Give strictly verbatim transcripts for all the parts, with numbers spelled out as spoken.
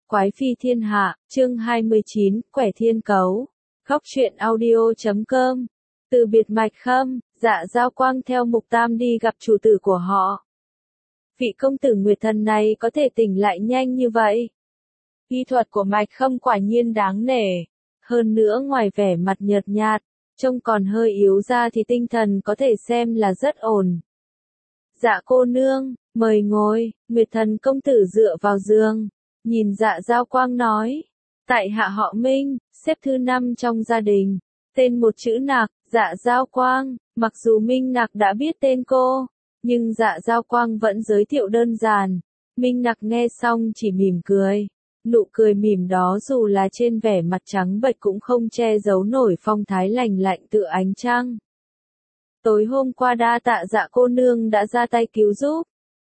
Quái phi thiên hạ, chương hai mươi chín, Quẻ thiên cấu. Góc truyện audio chấm com. Từ biệt Mạch Khâm, Dạ Giao Quang theo Mục Tam đi gặp chủ tử của họ. Vị công tử Nguyệt Thần này có thể tỉnh lại nhanh như vậy. Y thuật của Mạch Khâm quả nhiên đáng nể. Hơn nữa ngoài vẻ mặt nhợt nhạt, trông còn hơi yếu ra thì tinh thần có thể xem là rất ổn. Dạ cô nương, mời ngồi. Nguyệt Thần công tử dựa vào giường, nhìn Dạ Giao Quang nói. Tại hạ họ Minh, xếp thứ năm trong gia đình. Tên một chữ Nặc, Dạ Giao Quang. Mặc dù Minh Nặc đã biết tên cô, nhưng Dạ Giao Quang vẫn giới thiệu đơn giản. Minh Nặc nghe xong chỉ mỉm cười. Nụ cười mỉm đó dù là trên vẻ mặt trắng bệch cũng không che giấu nổi phong thái lành lạnh tựa ánh trăng. Tối hôm qua đa tạ Dạ cô nương đã ra tay cứu giúp.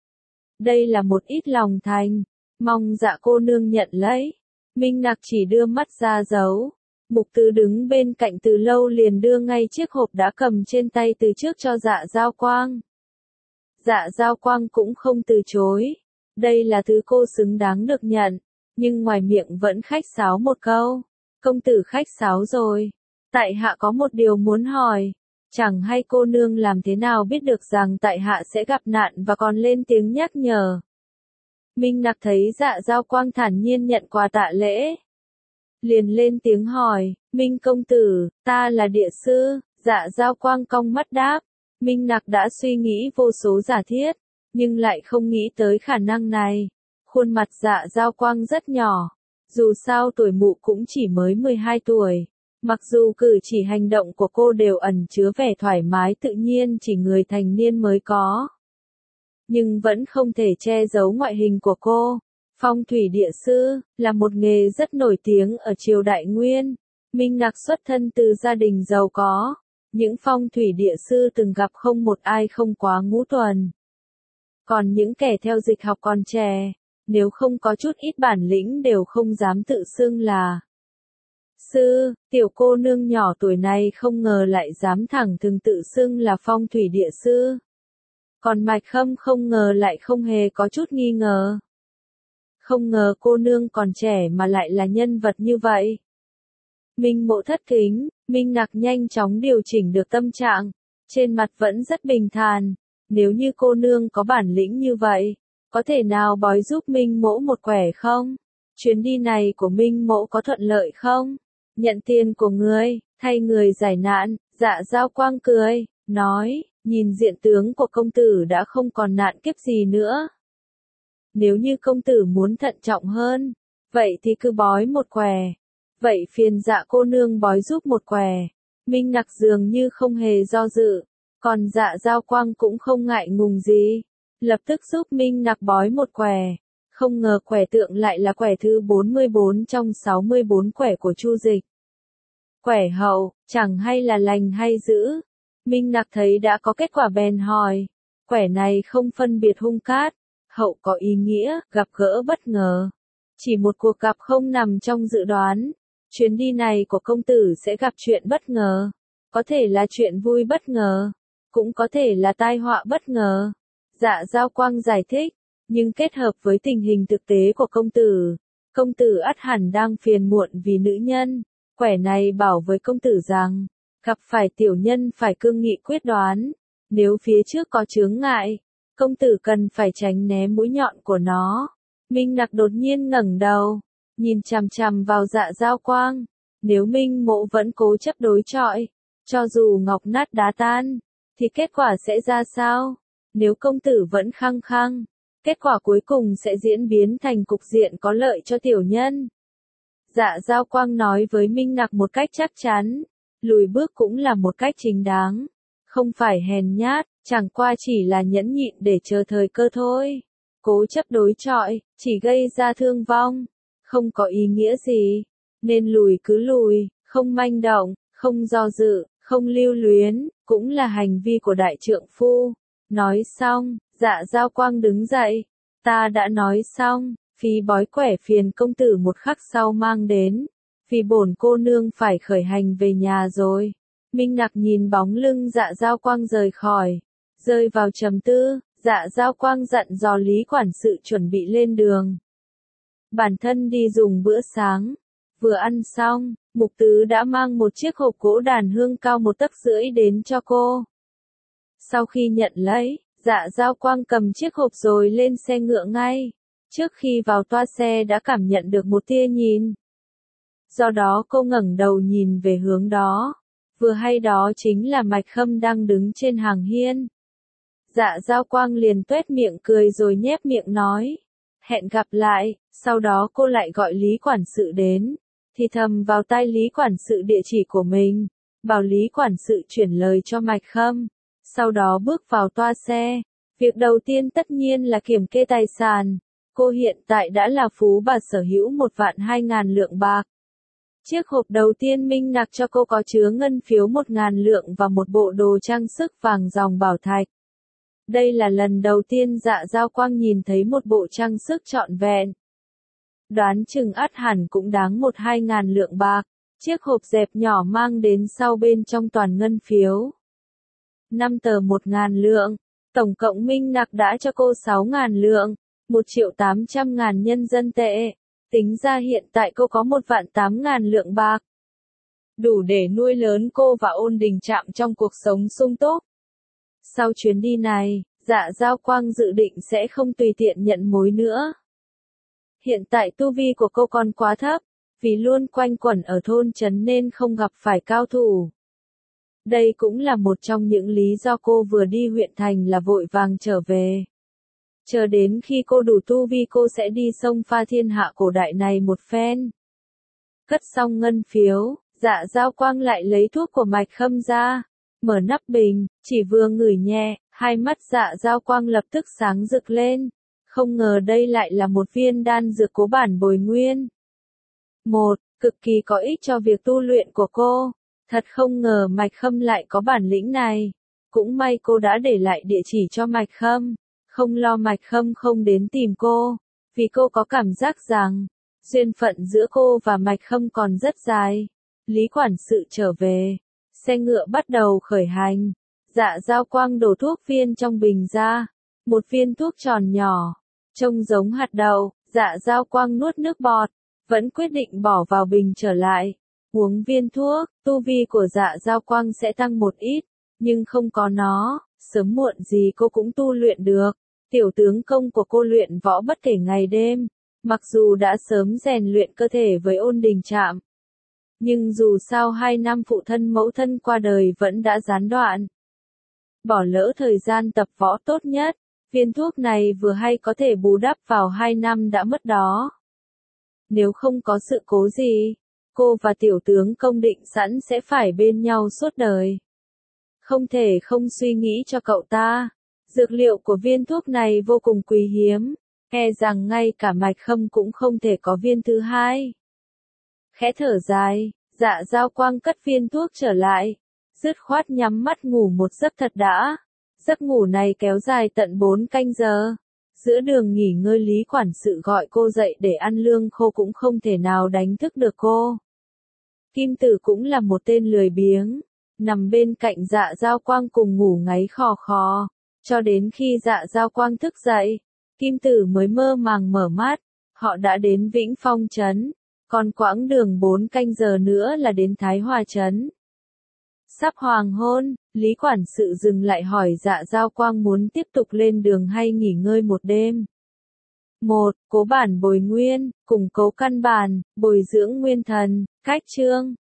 Đây là một ít lòng thành, mong Dạ cô nương nhận lấy. Minh Nặc chỉ đưa mắt ra dấu. Mục Tứ đứng bên cạnh từ lâu liền đưa ngay chiếc hộp đã cầm trên tay từ trước cho Dạ Giao Quang. Dạ Giao Quang cũng không từ chối. Đây là thứ cô xứng đáng được nhận, nhưng ngoài miệng vẫn khách sáo một câu. Công tử khách sáo rồi. Tại hạ có một điều muốn hỏi. Chẳng hay cô nương làm thế nào biết được rằng tại hạ sẽ gặp nạn và còn lên tiếng nhắc nhở. Minh Nặc thấy Dạ Giao Quang thản nhiên nhận quà tạ lễ, liền lên tiếng hỏi, Minh công tử, ta là địa sư. Dạ Giao Quang cong mắt đáp. Minh Nặc đã suy nghĩ vô số giả thiết, nhưng lại không nghĩ tới khả năng này. Khuôn mặt Dạ Giao Quang rất nhỏ, dù sao tuổi mụ cũng chỉ mới mười hai tuổi. Mặc dù cử chỉ hành động của cô đều ẩn chứa vẻ thoải mái tự nhiên chỉ người thành niên mới có, nhưng vẫn không thể che giấu ngoại hình của cô. Phong thủy địa sư là một nghề rất nổi tiếng ở triều Đại Nguyên. Minh Nặc xuất thân từ gia đình giàu có, những phong thủy địa sư từng gặp không một ai không quá ngũ tuần. Còn những kẻ theo dịch học còn trẻ, nếu không có chút ít bản lĩnh đều không dám tự xưng là sư. Tiểu cô nương nhỏ tuổi này không ngờ lại dám thẳng thừng tự xưng là phong thủy địa sư. Còn Mạch Khâm không ngờ lại không hề có chút nghi ngờ. Không ngờ cô nương còn trẻ mà lại là nhân vật như vậy. Minh Mộ thất kính. Minh Nặc nhanh chóng điều chỉnh được tâm trạng, trên mặt vẫn rất bình thản. Nếu như cô nương có bản lĩnh như vậy, có thể nào bói giúp Minh Mỗ một quẻ không? Chuyến đi này của Minh Mỗ có thuận lợi không? Nhận tiền của ngươi, thay người giải nạn. Dạ Giao Quang cười, nói, nhìn diện tướng của công tử đã không còn nạn kiếp gì nữa. Nếu như công tử muốn thận trọng hơn, vậy thì cứ bói một quẻ. Vậy phiền Dạ cô nương bói giúp một quẻ. Minh Nặc dường như không hề do dự, còn Dạ Giao Quang cũng không ngại ngùng gì, lập tức giúp Minh Nặc bói một quẻ. Không ngờ quẻ tượng lại là quẻ thứ bốn mươi bốn trong sáu mươi bốn quẻ của Chu Dịch. Quẻ hậu, chẳng hay là lành hay dữ. Minh Nặc thấy đã có kết quả bèn hỏi. Quẻ này không phân biệt hung cát, hậu có ý nghĩa, gặp gỡ bất ngờ. Chỉ một cuộc gặp không nằm trong dự đoán. Chuyến đi này của công tử sẽ gặp chuyện bất ngờ. Có thể là chuyện vui bất ngờ, cũng có thể là tai họa bất ngờ. Dạ Giao Quang giải thích, nhưng kết hợp với tình hình thực tế của công tử, công tử ắt hẳn đang phiền muộn vì nữ nhân. Quẻ này bảo với công tử rằng, gặp phải tiểu nhân phải cương nghị quyết đoán. Nếu phía trước có chướng ngại, công tử cần phải tránh né mũi nhọn của nó. Minh Nặc đột nhiên ngẩng đầu, nhìn chằm chằm vào Dạ Giao Quang. Nếu Minh Mộ vẫn cố chấp đối chọi, cho dù ngọc nát đá tan, thì kết quả sẽ ra sao? Nếu công tử vẫn khăng khăng, kết quả cuối cùng sẽ diễn biến thành cục diện có lợi cho tiểu nhân. Dạ Giao Quang nói với Minh Nặc một cách chắc chắn, lùi bước cũng là một cách chính đáng, không phải hèn nhát, chẳng qua chỉ là nhẫn nhịn để chờ thời cơ thôi. Cố chấp đối chọi, chỉ gây ra thương vong, không có ý nghĩa gì, nên lùi cứ lùi, không manh động, không do dự, không lưu luyến, cũng là hành vi của đại trượng phu. Nói xong, Dạ Giao Quang đứng dậy, ta đã nói xong, phí bói quẻ phiền công tử một khắc sau mang đến, vì bổn cô nương phải khởi hành về nhà rồi. Minh Nặc nhìn bóng lưng Dạ Giao Quang rời khỏi, rơi vào trầm tư. Dạ Giao Quang dặn dò Lý quản sự chuẩn bị lên đường. bản thân đi dùng bữa sáng. Vừa ăn xong, Mục Tứ đã mang một chiếc hộp gỗ đàn hương cao một tấc rưỡi đến cho cô. Sau khi nhận lấy, Dạ Giao Quang cầm chiếc hộp rồi lên xe ngựa ngay. Trước khi vào toa xe đã cảm nhận được một tia nhìn. Do đó cô ngẩng đầu nhìn về hướng đó. Vừa hay đó chính là Mạch Khâm đang đứng trên hàng hiên. Dạ Giao Quang liền tuét miệng cười rồi nhếch miệng nói. Hẹn gặp lại, sau đó cô lại gọi Lý quản sự đến. Thì thầm vào tai Lý quản sự địa chỉ của mình. Bảo Lý quản sự chuyển lời cho Mạch Khâm. Sau đó bước vào toa xe. Việc đầu tiên tất nhiên là kiểm kê tài sản. Cô hiện tại đã là phú bà sở hữu một vạn hai ngàn lượng bạc. Chiếc hộp đầu tiên Minh Nặc cho cô có chứa ngân phiếu một ngàn lượng và một bộ đồ trang sức vàng dòng bảo thạch. Đây là lần đầu tiên Dạ Giao Quang nhìn thấy một bộ trang sức trọn vẹn. Đoán chừng ắt hẳn cũng đáng một hai ngàn lượng bạc. Chiếc hộp dẹp nhỏ mang đến sau bên trong toàn ngân phiếu. Năm tờ một ngàn lượng. Tổng cộng Minh Nặc đã cho cô sáu ngàn lượng. Một triệu tám trăm ngàn nhân dân tệ. Tính ra hiện tại cô có một vạn tám ngàn lượng bạc. Đủ để nuôi lớn cô và Ôn Đình Trạm trong cuộc sống sung túc. Sau chuyến đi này, Dạ Giao Quang dự định sẽ không tùy tiện nhận mối nữa. Hiện tại tu vi của cô còn quá thấp, vì luôn quanh quẩn ở thôn trấn nên không gặp phải cao thủ. Đây cũng là một trong những lý do cô vừa đi huyện thành là vội vàng trở về. Chờ đến khi cô đủ tu vi cô sẽ đi xông pha thiên hạ cổ đại này một phen. Cất xong ngân phiếu, Dạ Giao Quang lại lấy thuốc của Mạch Khâm ra, mở nắp bình, chỉ vừa ngửi nhẹ, hai mắt Dạ Giao Quang lập tức sáng rực lên. Không ngờ đây lại là một viên đan dược cố bản bồi nguyên. Một, cực kỳ có ích cho việc tu luyện của cô. Thật không ngờ Mạch Khâm lại có bản lĩnh này. Cũng may cô đã để lại địa chỉ cho Mạch Khâm. Không lo Mạch Khâm không đến tìm cô. Vì cô có cảm giác rằng, duyên phận giữa cô và Mạch Khâm còn rất dài. Lý quản sự trở về. Xe ngựa bắt đầu khởi hành. Dạ Giao Quang đổ thuốc viên trong bình ra. Một viên thuốc tròn nhỏ. Trông giống hạt đậu. Dạ Giao Quang nuốt nước bọt. Vẫn quyết định bỏ vào bình trở lại. Uống viên thuốc, tu vi của Dạ Giao Quang sẽ tăng một ít. Nhưng không có nó, sớm muộn gì cô cũng tu luyện được. Tiểu tướng công của cô luyện võ bất kể ngày đêm. Mặc dù đã sớm rèn luyện cơ thể với Ôn Đình Trạm. Nhưng dù sao hai năm phụ thân mẫu thân qua đời vẫn đã gián đoạn. Bỏ lỡ thời gian tập võ tốt nhất. Viên thuốc này vừa hay có thể bù đắp vào hai năm đã mất đó. Nếu không có sự cố gì, cô và tiểu tướng công định sẵn sẽ phải bên nhau suốt đời. Không thể không suy nghĩ cho cậu ta. Dược liệu của viên thuốc này vô cùng quý hiếm. E rằng ngay cả Mạch Khâm cũng không thể có viên thứ hai. Khẽ thở dài, Dạ Giao Quang cất viên thuốc trở lại. Dứt khoát nhắm mắt ngủ một giấc thật đã. Giấc ngủ này kéo dài tận bốn canh giờ. Giữa đường nghỉ ngơi Lý quản sự gọi cô dậy để ăn lương khô cũng không thể nào đánh thức được cô. Kim Tử cũng là một tên lười biếng. Nằm bên cạnh Dạ Giao Quang cùng ngủ ngáy khò khò. Cho đến khi Dạ Giao Quang thức dậy, Kim Tử mới mơ màng mở mắt. Họ đã đến Vĩnh Phong trấn. Còn quãng đường bốn canh giờ nữa là đến Thái Hòa trấn. Sắp hoàng hôn, Lý quản sự dừng lại hỏi Dạ Giao Quang muốn tiếp tục lên đường hay nghỉ ngơi một đêm. Một, cố bản bồi nguyên, củng cố căn bản, bồi dưỡng nguyên thần, cách chương.